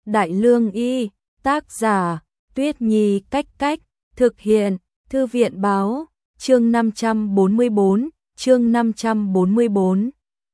Đại Lương Y, tác giả, Tuyết Nhi Cách Cách, thực hiện, Thư viện Báo, chương 544, chương 544.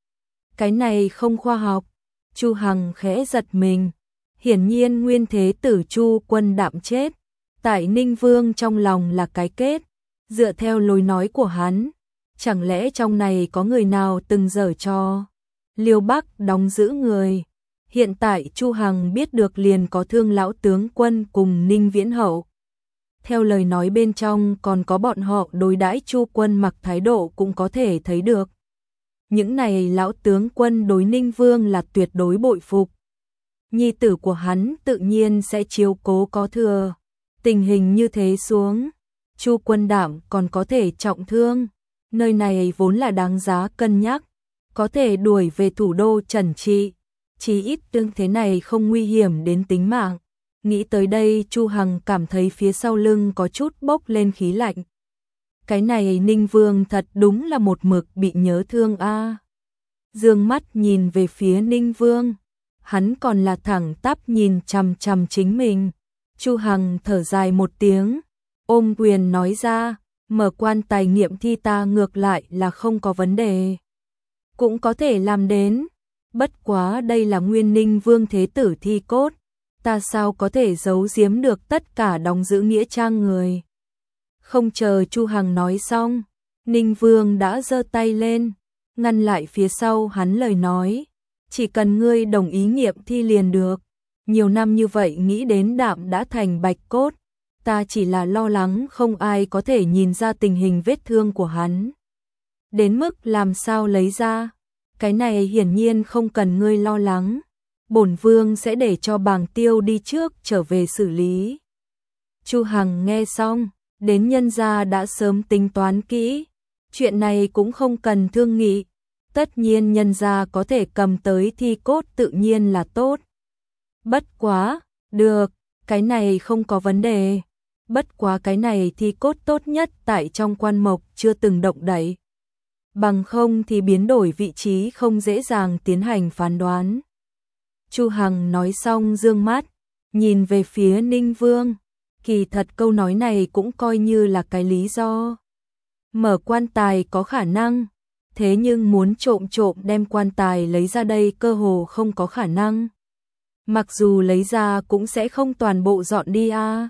Cái này không khoa học, Chu Hằng khẽ giật mình, hiển nhiên nguyên thế tử Chu Quân Đạm chết, tại Ninh Vương trong lòng là cái kết, dựa theo lối nói của hắn, chẳng lẽ trong này có người nào từng giở trò Liêu Bắc đóng giữ người. Hiện tại Chu Hằng biết được liền có Thương lão tướng quân cùng Ninh Viễn Hậu. Theo lời nói bên trong còn có bọn họ đối đãi Chu Quân Mặc thái độ cũng có thể thấy được. Những này lão tướng quân đối Ninh Vương là tuyệt đối bội phục. Nhi tử của hắn tự nhiên sẽ chiếu cố có thừa. Tình hình như thế xuống, Chu Quân Đạm còn có thể trọng thương. Nơi này vốn là đáng giá cân nhắc, có thể đuổi về thủ đô trần trị. Chí ít tương thế này không nguy hiểm đến tính mạng. Nghĩ tới đây Chu Hằng cảm thấy phía sau lưng có chút bốc lên khí lạnh. Cái này Ninh Vương thật đúng là một mực bị nhớ thương a. Dương mắt nhìn về phía Ninh Vương, hắn còn là thẳng tắp nhìn chằm chằm chính mình. Chu Hằng thở dài một tiếng, ôm quyền nói ra, mở quan tài nghiệm thi ta ngược lại là không có vấn đề. Cũng có thể làm đến. Bất quá đây là nguyên Ninh Vương thế tử thi cốt, ta sao có thể giấu giếm được tất cả đóng giữ nghĩa trang người. Không chờ Chu Hằng nói xong, Ninh Vương đã giơ tay lên, ngăn lại phía sau hắn lời nói, chỉ cần ngươi đồng ý nghiệm thi liền được. Nhiều năm như vậy nghĩ đến Đạm đã thành bạch cốt, ta chỉ là lo lắng không ai có thể nhìn ra tình hình vết thương của hắn. Đến mức làm sao lấy ra. Cái này hiển nhiên không cần ngươi lo lắng, bổn vương sẽ để cho Bàng Tiêu đi trước trở về xử lý. Chu Hằng nghe xong, đến nhân gia đã sớm tính toán kỹ, chuyện này cũng không cần thương nghị, tất nhiên nhân gia có thể cầm tới thi cốt tự nhiên là tốt. Bất quá, được, cái này không có vấn đề, bất quá cái này thi cốt tốt nhất tại trong quan mộc chưa từng động đậy. Bằng không thì biến đổi vị trí không dễ dàng tiến hành phán đoán. Chu Hằng nói xong dương mắt, nhìn về phía Ninh Vương, kỳ thật câu nói này cũng coi như là cái lý do. Mở quan tài có khả năng, thế nhưng muốn trộm đem quan tài lấy ra đây cơ hồ không có khả năng. Mặc dù lấy ra cũng sẽ không toàn bộ dọn đi a.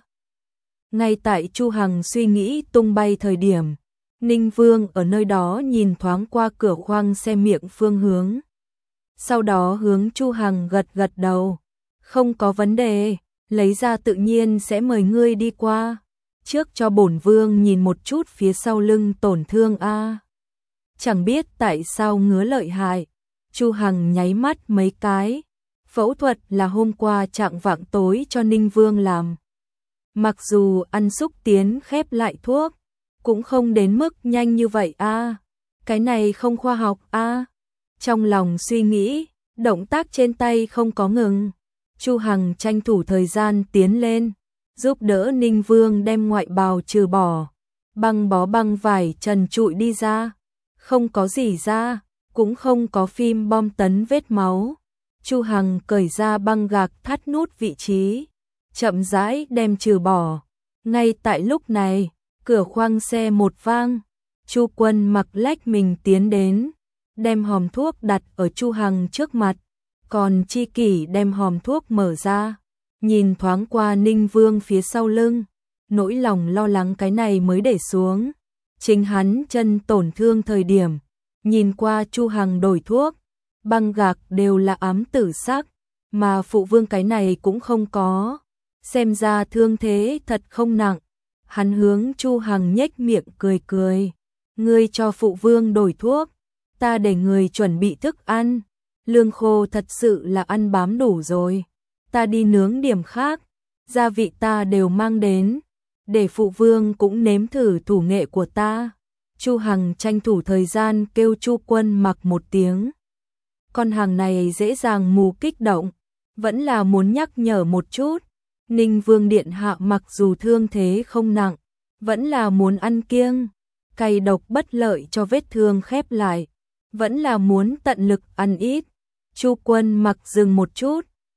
Ngay tại Chu Hằng suy nghĩ tung bay thời điểm, Ninh Vương ở nơi đó nhìn thoáng qua cửa khoang xe miệng phương hướng. Sau đó hướng Chu Hằng gật đầu. Không có vấn đề, lấy ra tự nhiên sẽ mời ngươi đi qua. Trước cho bổn vương nhìn một chút phía sau lưng tổn thương a. Chẳng biết tại sao ngứa lợi hại. Chu Hằng nháy mắt mấy cái. Phẫu thuật là hôm qua chạng vạng tối cho Ninh Vương làm. Mặc dù ăn xúc tiến khép lại thuốc, cũng không đến mức nhanh như vậy a. Cái này không khoa học a. Trong lòng suy nghĩ, động tác trên tay không có ngừng. Chu Hằng tranh thủ thời gian tiến lên, giúp đỡ Ninh Vương đem ngoại bào trừ bỏ, băng bó băng vải trần trụi đi ra. Không có gì ra, cũng không có phim bom tấn vết máu. Chu Hằng cởi ra băng gạc thắt nút vị trí, chậm rãi đem trừ bỏ. Ngay tại lúc này, cửa khoang xe một vang, Chu Quân Mặc lách mình tiến đến, đem hòm thuốc đặt ở Chu Hằng trước mặt, còn Chi Kỷ đem hòm thuốc mở ra, nhìn thoáng qua Ninh Vương phía sau lưng, nỗi lòng lo lắng cái này mới để xuống. Chính hắn chân tổn thương thời điểm, nhìn qua Chu Hằng đổi thuốc, băng gạc đều là ám tử sắc, mà phụ vương cái này cũng không có, xem ra thương thế thật không nặng. Hắn hướng Chu Hằng nhếch miệng cười, ngươi cho phụ vương đổi thuốc, ta để người chuẩn bị thức ăn, lương khô thật sự là ăn bám đủ rồi, ta đi nướng điểm khác, gia vị ta đều mang đến, để phụ vương cũng nếm thử thủ nghệ của ta. Chu Hằng tranh thủ thời gian kêu Chu Quân Mặc một tiếng. Con hàng này dễ dàng mù kích động, vẫn là muốn nhắc nhở một chút. Ninh Vương điện hạ mặc dù thương thế không nặng, vẫn là muốn ăn kiêng, cay độc bất lợi cho vết thương khép lại, vẫn là muốn tận lực ăn ít. Chu Quân Mặc dừng một chút,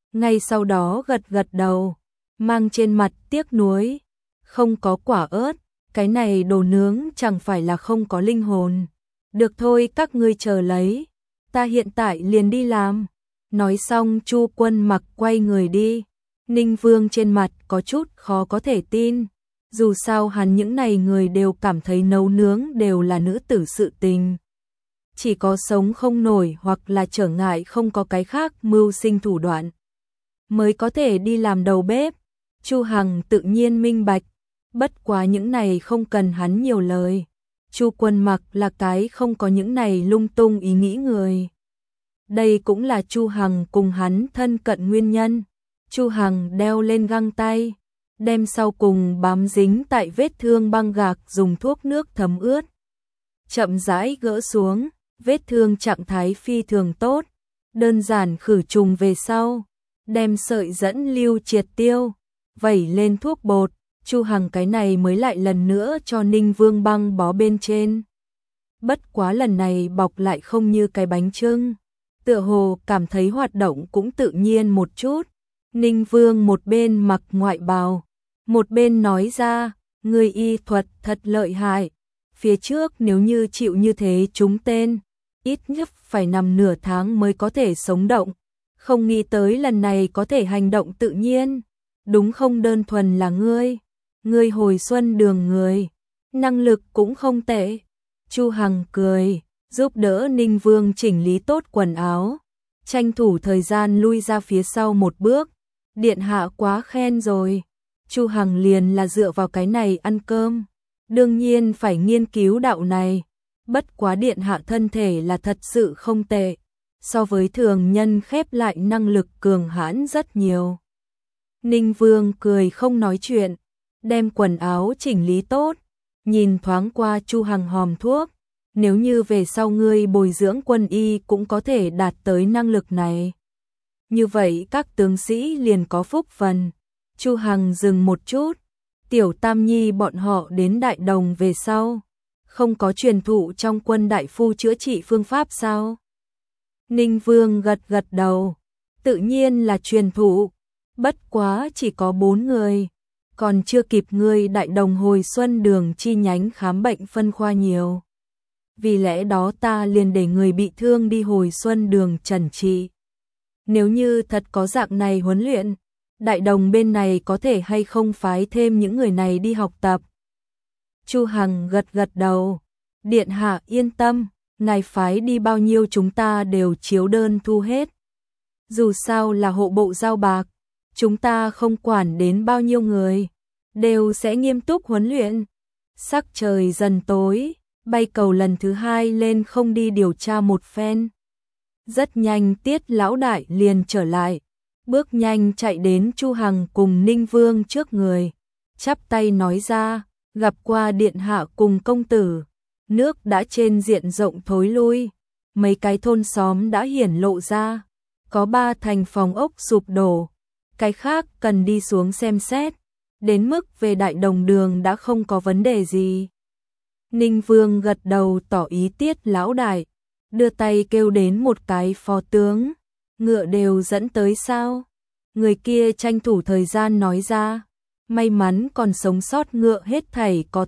ngay sau đó gật gật đầu, mang trên mặt tiếc nuối, không có quả ớt, cái này đồ nướng chẳng phải là không có linh hồn. Được thôi, các ngươi chờ lấy, ta hiện tại liền đi làm. Nói xong Chu Quân Mặc quay người đi. Ninh Vương trên mặt có chút khó có thể tin. Dù sao hắn những này người đều cảm thấy nấu nướng đều là nữ tử sự tình. Chỉ có sống không nổi hoặc là trở ngại không có cái khác mưu sinh thủ đoạn mới có thể đi làm đầu bếp. Chu Hằng tự nhiên minh bạch, bất quá những này không cần hắn nhiều lời. Chu Quân Mặc là cái không có những này lung tung ý nghĩ người. Đây cũng là Chu Hằng cùng hắn thân cận nguyên nhân. Chu Hằng đeo lên găng tay, đem sau cùng bám dính tại vết thương băng gạc dùng thuốc nước thấm ướt. Chậm rãi gỡ xuống, vết thương trạng thái phi thường tốt, đơn giản khử trùng về sau, đem sợi dẫn lưu triệt tiêu, vẩy lên thuốc bột. Chu Hằng cái này mới lại lần nữa cho Ninh Vương băng bó bên trên. Bất quá lần này bọc lại không như cái bánh chưng, tựa hồ cảm thấy hoạt động cũng tự nhiên một chút. Ninh Vương một bên mặc ngoại bào, một bên nói ra, người y thuật thật lợi hại. Phía trước nếu như chịu như thế trúng tên, ít nhất phải nằm nửa tháng mới có thể sống động. Không nghĩ tới lần này có thể hành động tự nhiên, đúng không đơn thuần là ngươi hồi xuân đường người, năng lực cũng không tệ. Chu Hằng cười, giúp đỡ Ninh Vương chỉnh lý tốt quần áo, tranh thủ thời gian lui ra phía sau một bước. Điện hạ quá khen rồi. Chu Hằng liền là dựa vào cái này ăn cơm, đương nhiên phải nghiên cứu đạo này. Bất quá điện hạ thân thể là thật sự không tệ, so với thường nhân khép lại năng lực cường hãn rất nhiều. Ninh Vương cười không nói chuyện, đem quần áo chỉnh lý tốt, nhìn thoáng qua Chu Hằng hòm thuốc, nếu như về sau ngươi bồi dưỡng quân y cũng có thể đạt tới năng lực này. Như vậy các tướng sĩ liền có phúc phần. Chu Hằng dừng một chút, Tiểu Tam Nhi bọn họ đến Đại Đồng về sau, không có truyền thụ trong quân đại phu chữa trị phương pháp sao? Ninh Vương gật gật đầu, tự nhiên là truyền thụ, bất quá chỉ có 4 người, còn chưa kịp ngươi Đại Đồng hồi xuân đường chi nhánh khám bệnh phân khoa nhiều. Vì lẽ đó ta liền để người bị thương đi hồi xuân đường trần trị. Nếu như thật có dạng này huấn luyện, Đại Đồng bên này có thể hay không phái thêm những người này đi học tập? Chu Hằng gật gật đầu, điện hạ yên tâm, ngài phái đi bao nhiêu chúng ta đều chiếu đơn thu hết. Dù sao là hộ bộ giao bạc, chúng ta không quản đến bao nhiêu người, đều sẽ nghiêm túc huấn luyện. Sắc trời dần tối, bay cầu lần thứ 2 lên không đi điều tra một phen. Rất nhanh Tiết lão đại liền trở lại, bước nhanh chạy đến Chu Hằng cùng Ninh Vương trước người, chắp tay nói ra, gặp qua điện hạ cùng công tử. Nước đã trên diện rộng thối lui, mấy cái thôn xóm đã hiển lộ ra, có 3 thành phòng ốc sụp đổ, cái khác cần đi xuống xem xét, đến mức về Đại Đồng đường đã không có vấn đề gì. Ninh Vương gật đầu tỏ ý Tiết lão đại, đưa tay kêu đến một cái phó tướng, ngựa đều dẫn tới sao? Người kia tranh thủ thời gian nói ra, may mắn còn sống sót ngựa hết thảy có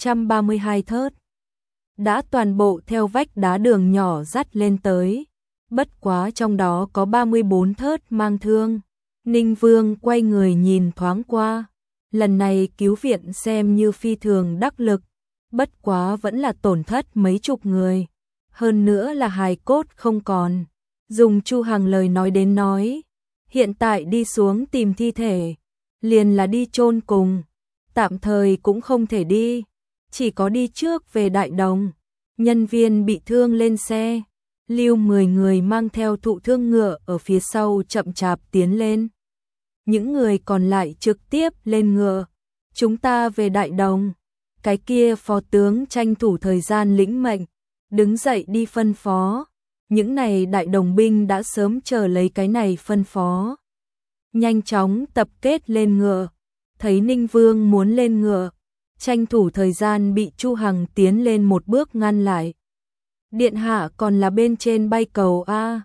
832 thớt. Đã toàn bộ theo vách đá đường nhỏ dắt lên tới, bất quá trong đó có 34 thớt mang thương. Ninh Vương quay người nhìn thoáng qua, lần này cứu viện xem như phi thường đắc lực, bất quá vẫn là tổn thất mấy chục người, hơn nữa là hài cốt không còn. Dùng Chu Hằng lời nói đến nói, hiện tại đi xuống tìm thi thể, liền là đi chôn cùng, tạm thời cũng không thể đi, chỉ có đi trước về Đại Đồng. Nhân viên bị thương lên xe, lưu 10 người mang theo thụ thương ngựa ở phía sau chậm chạp tiến lên. Những người còn lại trực tiếp lên ngựa, chúng ta về Đại Đồng. Cái kia phó tướng tranh thủ thời gian lĩnh mệnh, đứng dậy đi phân phó. Những này Đại Đồng binh đã sớm chờ lấy cái này phân phó, nhanh chóng tập kết lên ngựa. Thấy Ninh Vương muốn lên ngựa, tranh thủ thời gian bị Chu Hằng tiến lên một bước ngăn lại. Điện hạ còn là bên trên bay cầu a.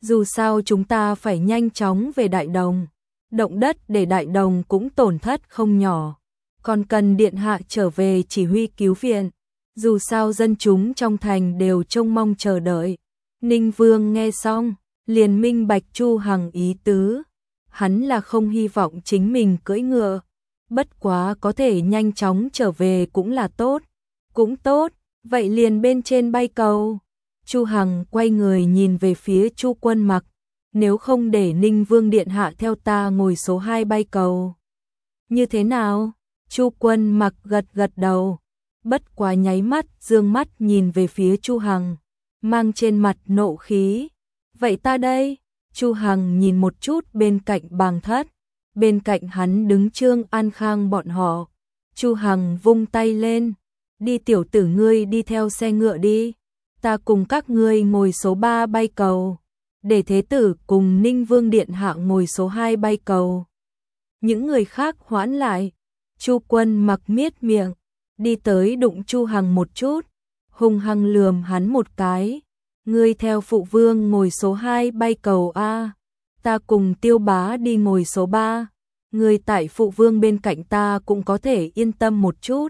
Dù sao chúng ta phải nhanh chóng về Đại Đồng. Động đất để Đại Đồng cũng tổn thất không nhỏ. Còn cần điện hạ trở về chỉ huy cứu viện. Dù sao dân chúng trong thành đều trông mong chờ đợi. Ninh Vương nghe xong, liền minh bạch Chu Hằng ý tứ. Hắn là không hy vọng chính mình cưỡi ngựa. Bất quá có thể nhanh chóng trở về cũng là tốt. Cũng tốt, vậy liền bên trên bay cầu. Chu Hằng quay người nhìn về phía Chu Quân Mặc. Nếu không để Ninh Vương điện hạ theo ta ngồi số 2 bay cầu. Như thế nào? Chu Quân Mặc gật gật đầu. Bất quá nháy mắt, dương mắt nhìn về phía Chu Hằng, mang trên mặt nộ khí. Vậy ta đây? Chu Hằng nhìn một chút bên cạnh Bàng Thất. Bên cạnh hắn đứng Trương An Khang bọn họ. Chu Hằng vung tay lên. Đi tiểu tử ngươi đi theo xe ngựa đi. Ta cùng các ngươi ngồi số 3 bay cầu. Để thế tử cùng Ninh Vương điện hạ ngồi số 2 bay cầu. Những người khác hoãn lại. Chu Quân Mặc miết miệng, đi tới đụng Chu Hằng một chút, hung hăng lườm hắn một cái. Ngươi theo phụ vương ngồi số 2 bay cầu a, ta cùng Tiêu Bá đi ngồi số 3. Ngươi tại phụ vương bên cạnh ta cũng có thể yên tâm một chút.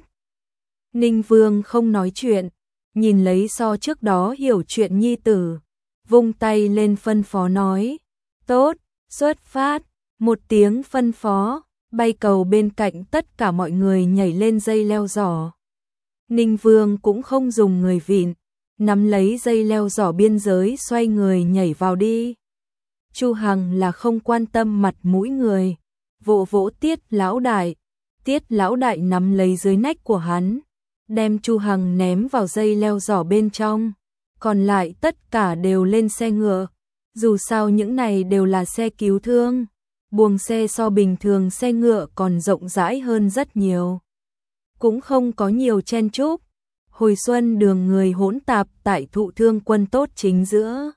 Ninh Vương không nói chuyện, nhìn lấy so trước đó hiểu chuyện nhi tử, vung tay lên phân phó nói, tốt, xuất phát. Một tiếng phân phó, bay cầu bên cạnh tất cả mọi người nhảy lên dây leo giỏ. Ninh Vương cũng không dùng người vịn, nắm lấy dây leo giỏ biên giới xoay người nhảy vào đi. Chu Hằng là không quan tâm mặt mũi người, vỗ vỗ Tiết lão đại. Tiết lão đại nắm lấy dưới nách của hắn, đem Chu Hằng ném vào dây leo giỏ bên trong. Còn lại tất cả đều lên xe ngựa. Dù sao những này đều là xe cứu thương. Buồng xe so bình thường xe ngựa còn rộng rãi hơn rất nhiều. Cũng không có nhiều chen chúc. Hồi xuân đường người hỗn tạp tại Thụ Thương Quân tốt chính giữa.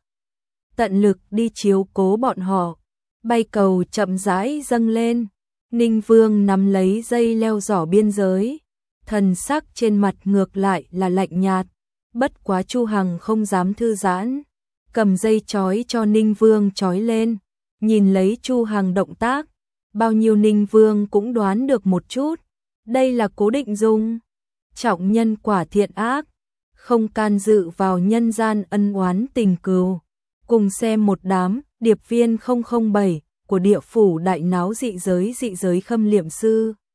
Tận lực đi chiếu cố bọn họ. Bay cầu chậm rãi dâng lên. Ninh Vương nắm lấy dây leo giỏ biên giới. Thần sắc trên mặt ngược lại là lạnh nhạt. Bất quá Chu Hằng không dám thư giãn. Cầm dây chói cho Ninh Vương chói lên. Nhìn lấy Chu Hằng động tác, bao nhiêu Ninh Vương cũng đoán được một chút. Đây là cố định dùng. Trọng nhân quả thiện ác, không can dự vào nhân gian ân oán tình cừu. Cùng xem một đám điệp viên 007 của địa phủ đại náo dị giới khâm liệm sư.